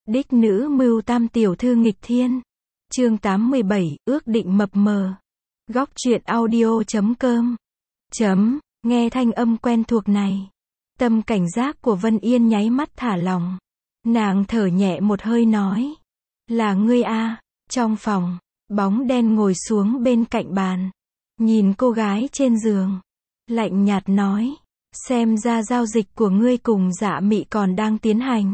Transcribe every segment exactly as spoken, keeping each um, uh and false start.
Đích nữ mưu tam tiểu thư nghịch thiên. Chương tám mươi bảy, ước định mập mờ. Góc truyện audio chấm com. Chấm, nghe thanh âm quen thuộc này. Tâm cảnh giác của Vân Yên nháy mắt thả lỏng. Nàng thở nhẹ một hơi nói. Là ngươi a. Trong phòng, bóng đen ngồi xuống bên cạnh bàn. Nhìn cô gái trên giường. Lạnh nhạt nói. Xem ra giao dịch của ngươi cùng Dạ Mị còn đang tiến hành.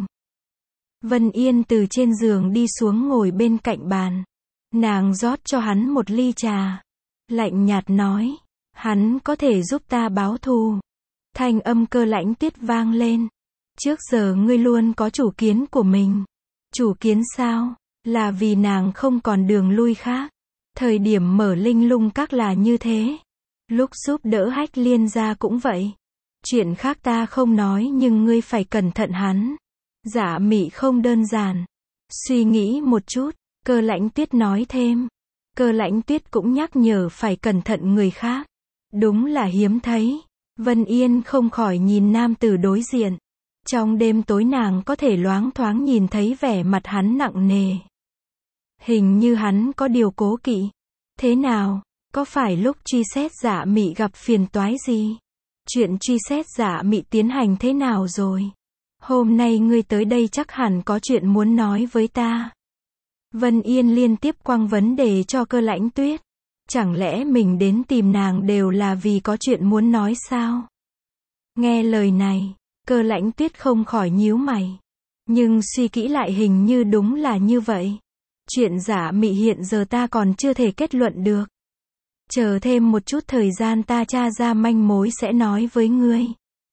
Vân Yên từ trên giường đi xuống ngồi bên cạnh bàn. Nàng rót cho hắn một ly trà. Lạnh nhạt nói. Hắn có thể giúp ta báo thù. Thanh âm Cơ Lãnh Tuyết vang lên. Trước giờ ngươi luôn có chủ kiến của mình. Chủ kiến sao? Là vì nàng không còn đường lui khác. Thời điểm mở Linh Lung Các là như thế. Lúc giúp đỡ Hách Liên gia cũng vậy. Chuyện khác ta không nói nhưng ngươi phải cẩn thận hắn. Dạ Mị không đơn giản. Suy nghĩ một chút, Cơ Lãnh Tuyết nói thêm. Cơ Lãnh Tuyết cũng nhắc nhở phải cẩn thận người khác. Đúng là hiếm thấy. Vân Yên không khỏi nhìn nam tử đối diện. Trong đêm tối nàng có thể loáng thoáng nhìn thấy vẻ mặt hắn nặng nề. Hình như hắn có điều cố kỵ. Thế nào? Có phải lúc truy xét Dạ Mị gặp phiền toái gì? Chuyện truy xét Dạ Mị tiến hành thế nào rồi? Hôm nay ngươi tới đây chắc hẳn có chuyện muốn nói với ta. Vân Yên liên tiếp quăng vấn đề cho Cơ Lãnh Tuyết. Chẳng lẽ mình đến tìm nàng đều là vì có chuyện muốn nói sao? Nghe lời này, Cơ Lãnh Tuyết không khỏi nhíu mày. Nhưng suy kỹ lại hình như đúng là như vậy. Chuyện Dạ Mị hiện giờ ta còn chưa thể kết luận được. Chờ thêm một chút thời gian ta tra ra manh mối sẽ nói với ngươi.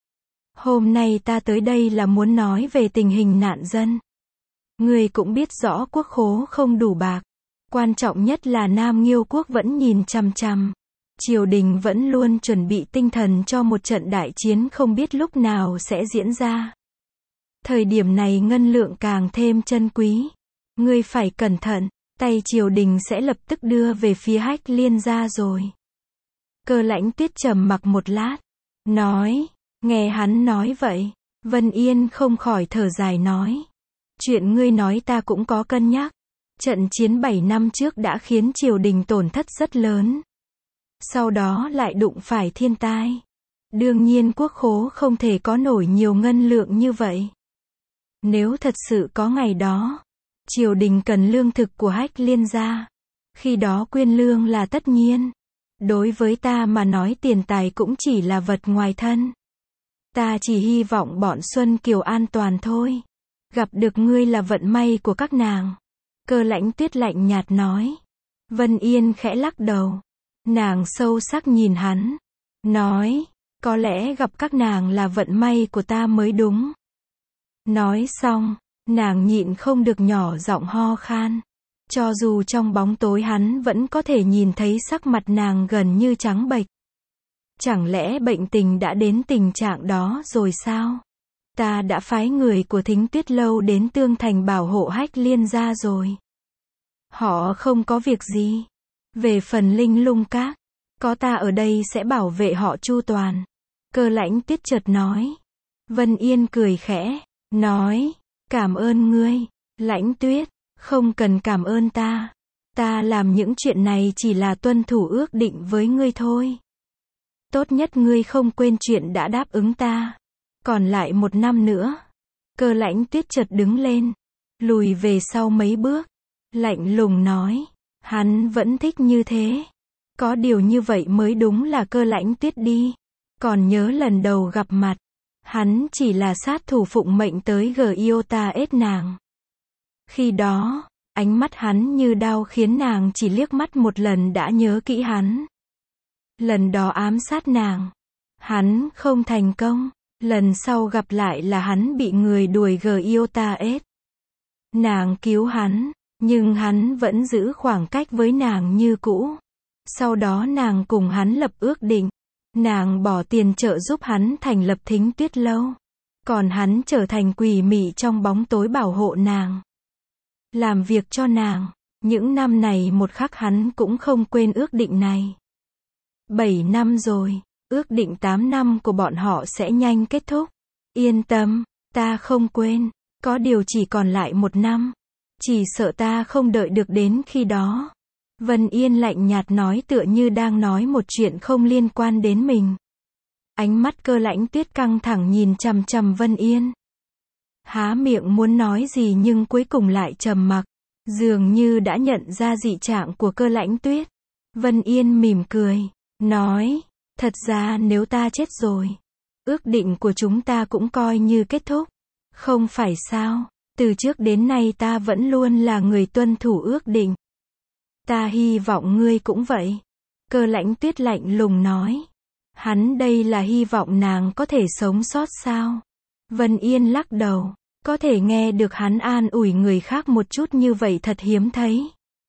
Hôm nay ta tới đây là muốn nói về tình hình nạn dân. Ngươi cũng biết rõ quốc khố không đủ bạc. Quan trọng nhất là Nam Nghiêu quốc vẫn nhìn chằm chằm. Triều đình vẫn luôn chuẩn bị tinh thần cho một trận đại chiến không biết lúc nào sẽ diễn ra. Thời điểm này ngân lượng càng thêm chân quý. Ngươi phải cẩn thận, tay triều đình sẽ lập tức đưa về phía Hách Liên gia rồi. Cơ Lãnh Tuyết trầm mặc một lát. Nói, nghe hắn nói vậy. Vân Yên không khỏi thở dài nói. Chuyện ngươi nói ta cũng có cân nhắc. Trận chiến bảy năm trước đã khiến triều đình tổn thất rất lớn. Sau đó lại đụng phải thiên tai. Đương nhiên quốc khố không thể có nổi nhiều ngân lượng như vậy. Nếu thật sự có ngày đó, triều đình cần lương thực của Hách Liên gia. Khi đó quyên lương là tất nhiên. Đối với ta mà nói tiền tài cũng chỉ là vật ngoài thân. Ta chỉ hy vọng bọn Xuân Kiều an toàn thôi. Gặp được ngươi là vận may của các nàng. Cơ Lãnh Tuyết lạnh nhạt nói. Vân Yên khẽ lắc đầu. Nàng sâu sắc nhìn hắn. Nói, có lẽ gặp các nàng là vận may của ta mới đúng. Nói xong, nàng nhịn không được nhỏ giọng ho khan. Cho dù trong bóng tối hắn vẫn có thể nhìn thấy sắc mặt nàng gần như trắng bệch. Chẳng lẽ bệnh tình đã đến tình trạng đó rồi sao? Ta đã phái người của Thính Tuyết Lâu đến Tương Thành bảo hộ Hách Liên gia rồi. Họ không có việc gì. Về phần Linh Lung Các, có ta ở đây sẽ bảo vệ họ chu toàn. Cơ Lãnh Tuyết chợt nói. Vân Yên cười khẽ, nói, cảm ơn ngươi, Lãnh Tuyết, không cần cảm ơn ta. Ta làm những chuyện này chỉ là tuân thủ ước định với ngươi thôi. Tốt nhất ngươi không quên chuyện đã đáp ứng ta. Còn lại một năm nữa. Cơ Lãnh Tuyết chợt đứng lên, lùi về sau mấy bước, lạnh lùng nói, hắn vẫn thích như thế. Có điều như vậy mới đúng là Cơ Lãnh Tuyết đi. Còn nhớ lần đầu gặp mặt, hắn chỉ là sát thủ phụng mệnh tới Giota ết nàng. Khi đó, ánh mắt hắn như đao khiến nàng chỉ liếc mắt một lần đã nhớ kỹ hắn. Lần đó ám sát nàng, hắn không thành công. Lần sau gặp lại là hắn bị người đuổi Giota ết. Nàng cứu hắn, nhưng hắn vẫn giữ khoảng cách với nàng như cũ. Sau đó nàng cùng hắn lập ước định. Nàng bỏ tiền trợ giúp hắn thành lập Thính Tuyết Lâu. Còn hắn trở thành quỷ mị trong bóng tối bảo hộ nàng. Làm việc cho nàng. Những năm này một khắc hắn cũng không quên ước định này. Bảy năm rồi. Ước định tám năm của bọn họ sẽ nhanh kết thúc. Yên tâm, ta không quên. Có điều chỉ còn lại một năm. Chỉ sợ ta không đợi được đến khi đó. Vân Yên lạnh nhạt nói tựa như đang nói một chuyện không liên quan đến mình. Ánh mắt Cơ Lãnh Tuyết căng thẳng nhìn chằm chằm Vân Yên. Há miệng muốn nói gì nhưng cuối cùng lại trầm mặc. Dường như đã nhận ra dị trạng của Cơ Lãnh Tuyết. Vân Yên mỉm cười, nói, thật ra nếu ta chết rồi, ước định của chúng ta cũng coi như kết thúc. Không phải sao, từ trước đến nay ta vẫn luôn là người tuân thủ ước định. Ta hy vọng ngươi cũng vậy. Cơ Lãnh Tuyết lạnh lùng nói. Hắn đây là hy vọng nàng có thể sống sót sao? Vân Yên lắc đầu. Có thể nghe được hắn an ủi người khác một chút như vậy thật hiếm thấy.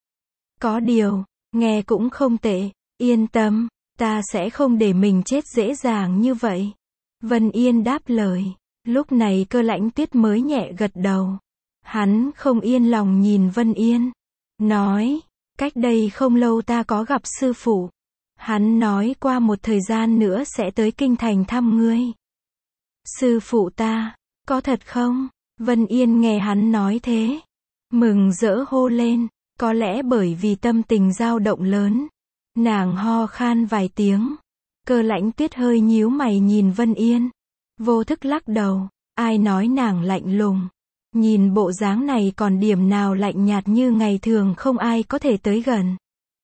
Có điều, nghe cũng không tệ. Yên tâm, ta sẽ không để mình chết dễ dàng như vậy. Vân Yên đáp lời. Lúc này Cơ Lãnh Tuyết mới nhẹ gật đầu. Hắn không yên lòng nhìn Vân Yên. Nói, cách đây không lâu ta có gặp sư phụ. Hắn nói qua một thời gian nữa sẽ tới kinh thành thăm ngươi. Sư phụ ta, có thật không? Vân Yên nghe hắn nói thế. Mừng rỡ hô lên. Có lẽ bởi vì tâm tình dao động lớn. Nàng ho khan vài tiếng. Cơ Lãnh Tuyết hơi nhíu mày nhìn Vân Yên. Vô thức lắc đầu. Ai nói nàng lạnh lùng. Nhìn bộ dáng này còn điểm nào lạnh nhạt như ngày thường không ai có thể tới gần.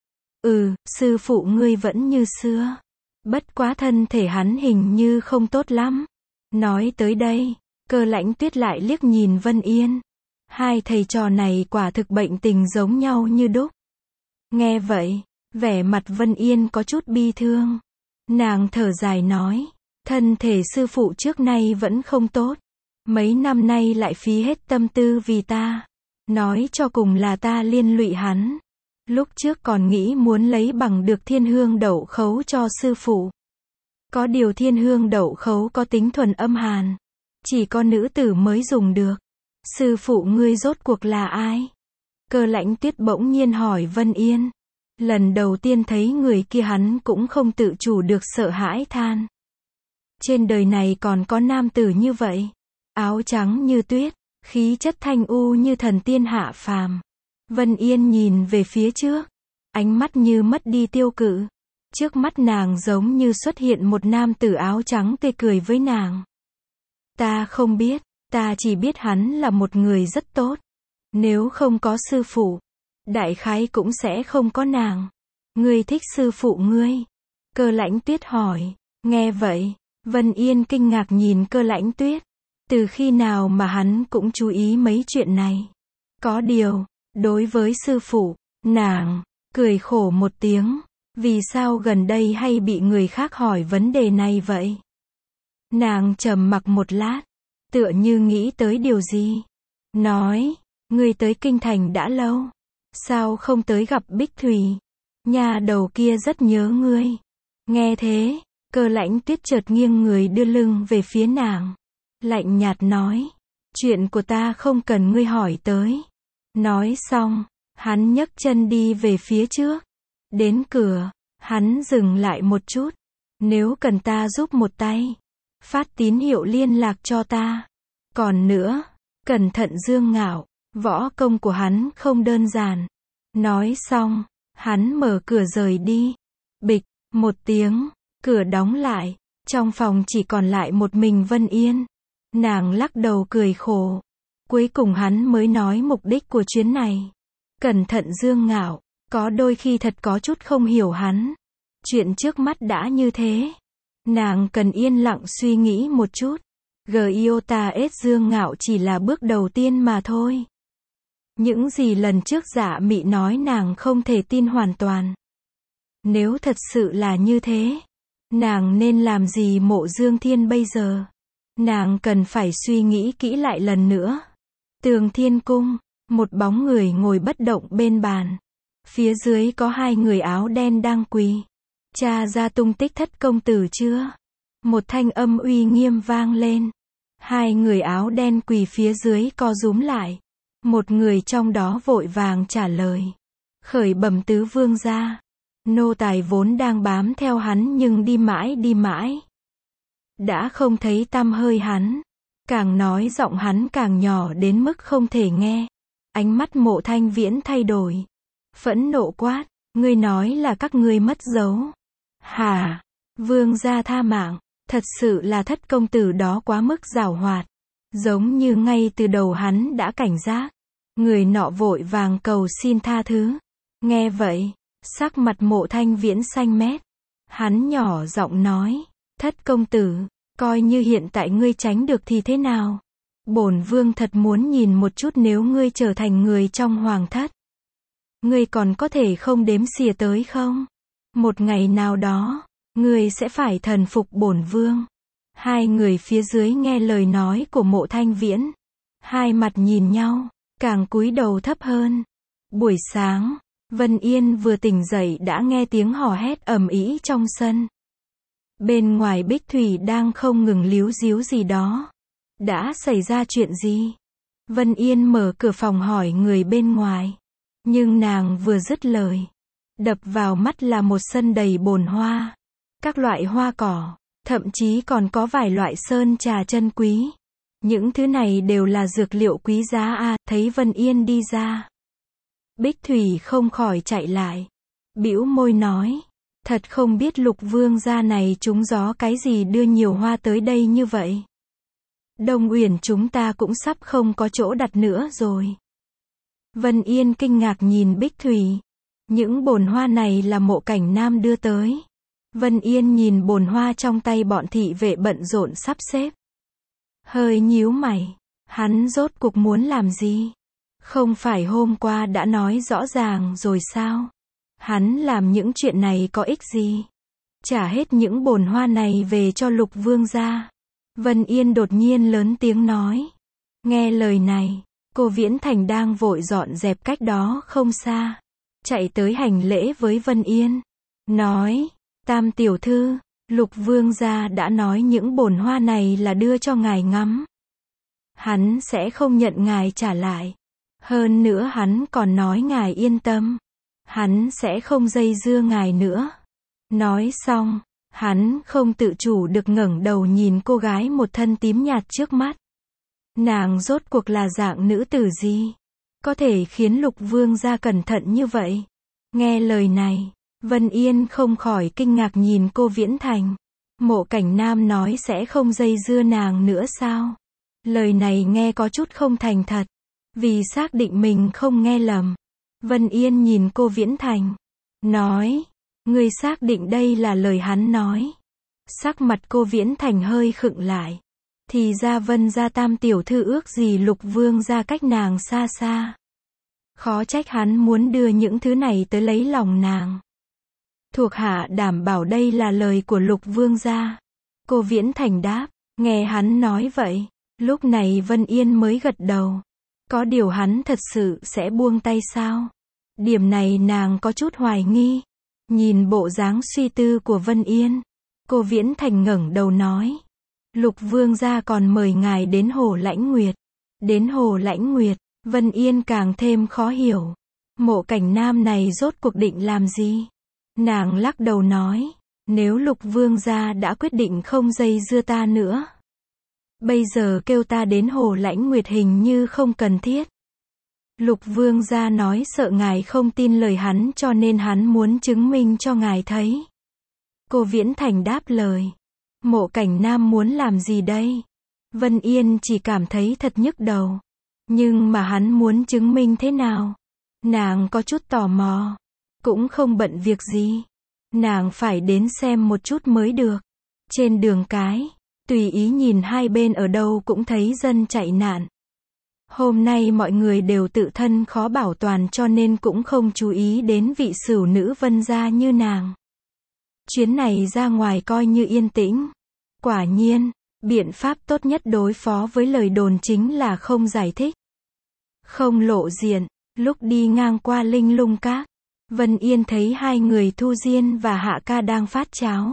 Ừ, sư phụ ngươi vẫn như xưa. Bất quá thân thể hắn hình như không tốt lắm. Nói tới đây, Cơ Lãnh Tuyết lại liếc nhìn Vân Yên. Hai thầy trò này quả thực bệnh tình giống nhau như đúc. Nghe vậy, vẻ mặt Vân Yên có chút bi thương. Nàng thở dài nói, thân thể sư phụ trước nay vẫn không tốt. Mấy năm nay lại phí hết tâm tư vì ta. Nói cho cùng là ta liên lụy hắn. Lúc trước còn nghĩ muốn lấy bằng được thiên hương đậu khấu cho sư phụ. Có điều thiên hương đậu khấu có tính thuần âm hàn. Chỉ có nữ tử mới dùng được. Sư phụ ngươi rốt cuộc là ai? Cơ Lãnh Tuyết bỗng nhiên hỏi Vân Yên. Lần đầu tiên thấy người kia hắn cũng không tự chủ được sợ hãi than. Trên đời này còn có nam tử như vậy. Áo trắng như tuyết, khí chất thanh u như thần tiên hạ phàm. Vân Yên nhìn về phía trước. Ánh mắt như mất đi tiêu cự. Trước mắt nàng giống như xuất hiện một nam tử áo trắng tươi cười với nàng. Ta không biết, ta chỉ biết hắn là một người rất tốt. Nếu không có sư phụ, đại khái cũng sẽ không có nàng. Ngươi thích sư phụ ngươi? Cơ Lãnh Tuyết hỏi. Nghe vậy, Vân Yên kinh ngạc nhìn Cơ Lãnh Tuyết. Từ khi nào mà hắn cũng chú ý mấy chuyện này. Có điều, đối với sư phụ, nàng cười khổ một tiếng. Vì sao gần đây hay bị người khác hỏi vấn đề này vậy? Nàng trầm mặc một lát, tựa như nghĩ tới điều gì. Nói, ngươi tới kinh thành đã lâu. Sao không tới gặp Bích Thủy? Nhà đầu kia rất nhớ ngươi. Nghe thế, Cơ Lãnh Tuyết chợt nghiêng người đưa lưng về phía nàng. Lạnh nhạt nói, chuyện của ta không cần ngươi hỏi tới. Nói xong, hắn nhấc chân đi về phía trước. Đến cửa, hắn dừng lại một chút. Nếu cần ta giúp một tay, phát tín hiệu liên lạc cho ta. Còn nữa, cẩn thận Dương Ngạo, võ công của hắn không đơn giản. Nói xong, hắn mở cửa rời đi. Bịch, một tiếng, cửa đóng lại. Trong phòng chỉ còn lại một mình Vân Yên. Nàng lắc đầu cười khổ. Cuối cùng hắn mới nói mục đích của chuyến này. Cẩn thận Dương Ngạo, có đôi khi thật có chút không hiểu hắn. Chuyện trước mắt đã như thế. Nàng cần yên lặng suy nghĩ một chút. Giota S Dương Ngạo chỉ là bước đầu tiên mà thôi. Những gì lần trước Dạ Mị nói nàng không thể tin hoàn toàn. Nếu thật sự là như thế, nàng nên làm gì Mộ Dương Thiên bây giờ? Nàng cần phải suy nghĩ kỹ lại lần nữa. Tường Thiên Cung, một bóng người ngồi bất động bên bàn. Phía dưới có hai người áo đen đang quỳ. Tra ra tung tích Thất công tử chưa? Một thanh âm uy nghiêm vang lên. Hai người áo đen quỳ phía dưới co rúm lại. Một người trong đó vội vàng trả lời. Khởi bẩm tứ vương gia. Nô tài vốn đang bám theo hắn nhưng đi mãi đi mãi. Đã không thấy tăm hơi hắn. Càng nói giọng hắn càng nhỏ đến mức không thể nghe. Ánh mắt Mộ Thanh Viễn thay đổi. Phẫn nộ quát, ngươi nói là các ngươi mất dấu. Hả? Vương gia tha mạng, thật sự là Thất công tử đó quá mức giảo hoạt. Giống như ngay từ đầu hắn đã cảnh giác. Người nọ vội vàng cầu xin tha thứ. Nghe vậy, sắc mặt Mộ Thanh Viễn xanh mét. Hắn nhỏ giọng nói, Thất công tử, coi như hiện tại ngươi tránh được thì thế nào? Bổn vương thật muốn nhìn một chút nếu ngươi trở thành người trong hoàng thất. Ngươi còn có thể không đếm xỉa tới không? Một ngày nào đó, ngươi sẽ phải thần phục bổn vương. Hai người phía dưới nghe lời nói của Mộ Thanh Viễn. Hai mặt nhìn nhau, càng cúi đầu thấp hơn. Buổi sáng, Vân Yên vừa tỉnh dậy đã nghe tiếng hò hét ầm ĩ trong sân. Bên ngoài Bích Thủy đang không ngừng líu díu gì đó. Đã xảy ra chuyện gì? Vân Yên mở cửa phòng hỏi người bên ngoài. Nhưng nàng vừa dứt lời, đập vào mắt là một sân đầy bồn hoa. Các loại hoa cỏ, thậm chí còn có vài loại sơn trà chân quý. Những thứ này đều là dược liệu quý giá à, thấy Vân Yên đi ra. Bích Thủy không khỏi chạy lại. Bĩu môi nói, thật không biết Lục vương gia này trúng gió cái gì đưa nhiều hoa tới đây như vậy. Đông Uyển chúng ta cũng sắp không có chỗ đặt nữa rồi. Vân Yên kinh ngạc nhìn Bích Thủy. Những bồn hoa này là Mộ Cảnh Nam đưa tới. Vân Yên nhìn bồn hoa trong tay bọn thị vệ bận rộn sắp xếp. Hơi nhíu mày. Hắn rốt cuộc muốn làm gì? Không phải hôm qua đã nói rõ ràng rồi sao? Hắn làm những chuyện này có ích gì? Trả hết những bồn hoa này về cho Lục vương gia. Vân Yên đột nhiên lớn tiếng nói. Nghe lời này, cô Viễn Thành đang vội dọn dẹp cách đó không xa. Chạy tới hành lễ với Vân Yên. Nói, Tam tiểu thư, Lục vương gia đã nói những bồn hoa này là đưa cho ngài ngắm. Hắn sẽ không nhận ngài trả lại. Hơn nữa hắn còn nói ngài yên tâm. Hắn sẽ không dây dưa ngài nữa. Nói xong, hắn không tự chủ được ngẩng đầu nhìn cô gái một thân tím nhạt trước mắt. Nàng rốt cuộc là dạng nữ tử gì? Có thể khiến Lục vương gia cẩn thận như vậy? Nghe lời này, Vân Yên không khỏi kinh ngạc nhìn cô Viễn Thành. Mộ Cảnh Nam nói sẽ không dây dưa nàng nữa sao? Lời này nghe có chút không thành thật. Vì xác định mình không nghe lầm, Vân Yên nhìn cô Viễn Thành. Nói, ngươi xác định đây là lời hắn nói. Sắc mặt cô Viễn Thành hơi khựng lại. Thì ra Vân gia Tam tiểu thư ước gì Lục vương gia cách nàng xa xa. Khó trách hắn muốn đưa những thứ này tới lấy lòng nàng. Thuộc hạ đảm bảo đây là lời của Lục vương gia. Cô Viễn Thành đáp. Nghe hắn nói vậy, lúc này Vân Yên mới gật đầu. Có điều hắn thật sự sẽ buông tay sao? Điểm này nàng có chút hoài nghi. Nhìn bộ dáng suy tư của Vân Yên, cô Viễn Thành ngẩng đầu nói. Lục vương gia còn mời ngài đến Hồ Lãnh Nguyệt. Đến Hồ Lãnh Nguyệt, Vân Yên càng thêm khó hiểu. Mộ Cảnh Nam này rốt cuộc định làm gì? Nàng lắc đầu nói. Nếu Lục vương gia đã quyết định không dây dưa ta nữa, bây giờ kêu ta đến Hồ Lãnh Nguyệt hình như không cần thiết. Lục vương gia nói sợ ngài không tin lời hắn cho nên hắn muốn chứng minh cho ngài thấy. Cô Viễn Thành đáp lời. Mộ Cảnh Nam muốn làm gì đây? Vân Yên chỉ cảm thấy thật nhức đầu. Nhưng mà hắn muốn chứng minh thế nào? Nàng có chút tò mò. Cũng không bận việc gì. Nàng phải đến xem một chút mới được. Trên đường cái, tùy ý nhìn hai bên ở đâu cũng thấy dân chạy nạn. Hôm nay mọi người đều tự thân khó bảo toàn cho nên cũng không chú ý đến vị sửu nữ Vân gia như nàng. Chuyến này ra ngoài coi như yên tĩnh. Quả nhiên, biện pháp tốt nhất đối phó với lời đồn chính là không giải thích. Không lộ diện. Lúc đi ngang qua Linh Lung Các, Vân Yên thấy hai người Thu Diên và Hạ Ca đang phát cháo.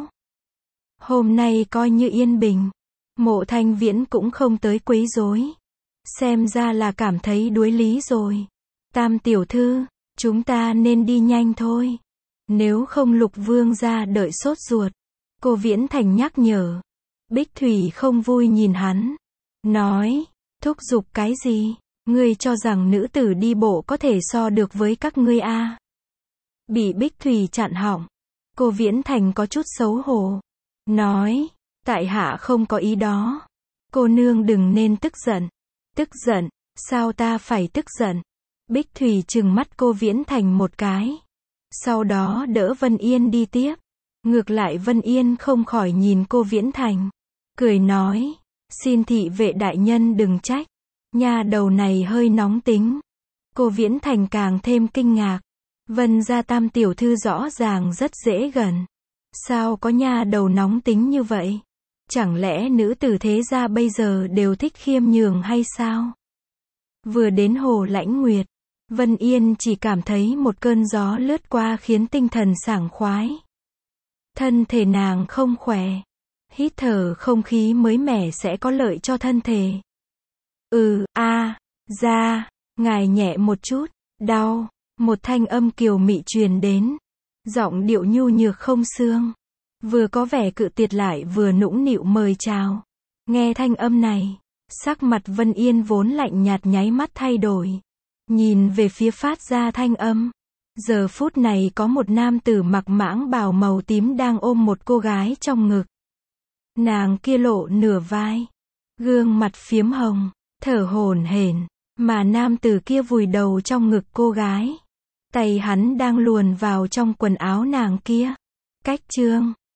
Hôm nay coi như yên bình. Mộ Thanh Viễn cũng không tới quấy rối. Xem ra là cảm thấy đuối lý rồi. Tam tiểu thư, chúng ta nên đi nhanh thôi. Nếu không Lục vương gia đợi sốt ruột. Cô Viễn Thành nhắc nhở. Bích Thủy không vui nhìn hắn. nói, thúc giục cái gì? Ngươi cho rằng nữ tử đi bộ có thể so được với các ngươi a? Bị Bích Thủy chặn họng. Cô Viễn Thành có chút xấu hổ. Nói, tại hạ không có ý đó. Cô nương đừng nên tức giận. Tức giận, sao ta phải tức giận? Bích Thủy trừng mắt cô Viễn Thành một cái. Sau đó đỡ Vân Yên đi tiếp. Ngược lại Vân Yên không khỏi nhìn cô Viễn Thành. Cười nói, xin thị vệ đại nhân đừng trách. Nha đầu này hơi nóng tính. Cô Viễn Thành càng thêm kinh ngạc. Vân gia tam tiểu thư rõ ràng rất dễ gần. Sao có nha đầu nóng tính như vậy? Chẳng lẽ nữ tử thế gia bây giờ đều thích khiêm nhường hay sao? Vừa đến Hồ Lãnh Nguyệt, Vân Yên chỉ cảm thấy một cơn gió lướt qua khiến tinh thần sảng khoái. Thân thể nàng không khỏe. Hít thở không khí mới mẻ sẽ có lợi cho thân thể. Ừ, a, ra, ngài nhẹ một chút, đau. Một thanh âm kiều mị truyền đến. Giọng điệu nhu nhược không xương. Vừa có vẻ cự tuyệt lại vừa nũng nịu mời chào. Nghe thanh âm này, sắc mặt Vân Yên vốn lạnh nhạt nháy mắt thay đổi. Nhìn về phía phát ra thanh âm. Giờ phút này có một nam tử mặc mãng bào màu tím đang ôm một cô gái trong ngực. Nàng kia lộ nửa vai. Gương mặt phiếm hồng, thở hổn hển, mà nam tử kia vùi đầu trong ngực cô gái. Tay hắn đang luồn vào trong quần áo nàng kia. Cách chương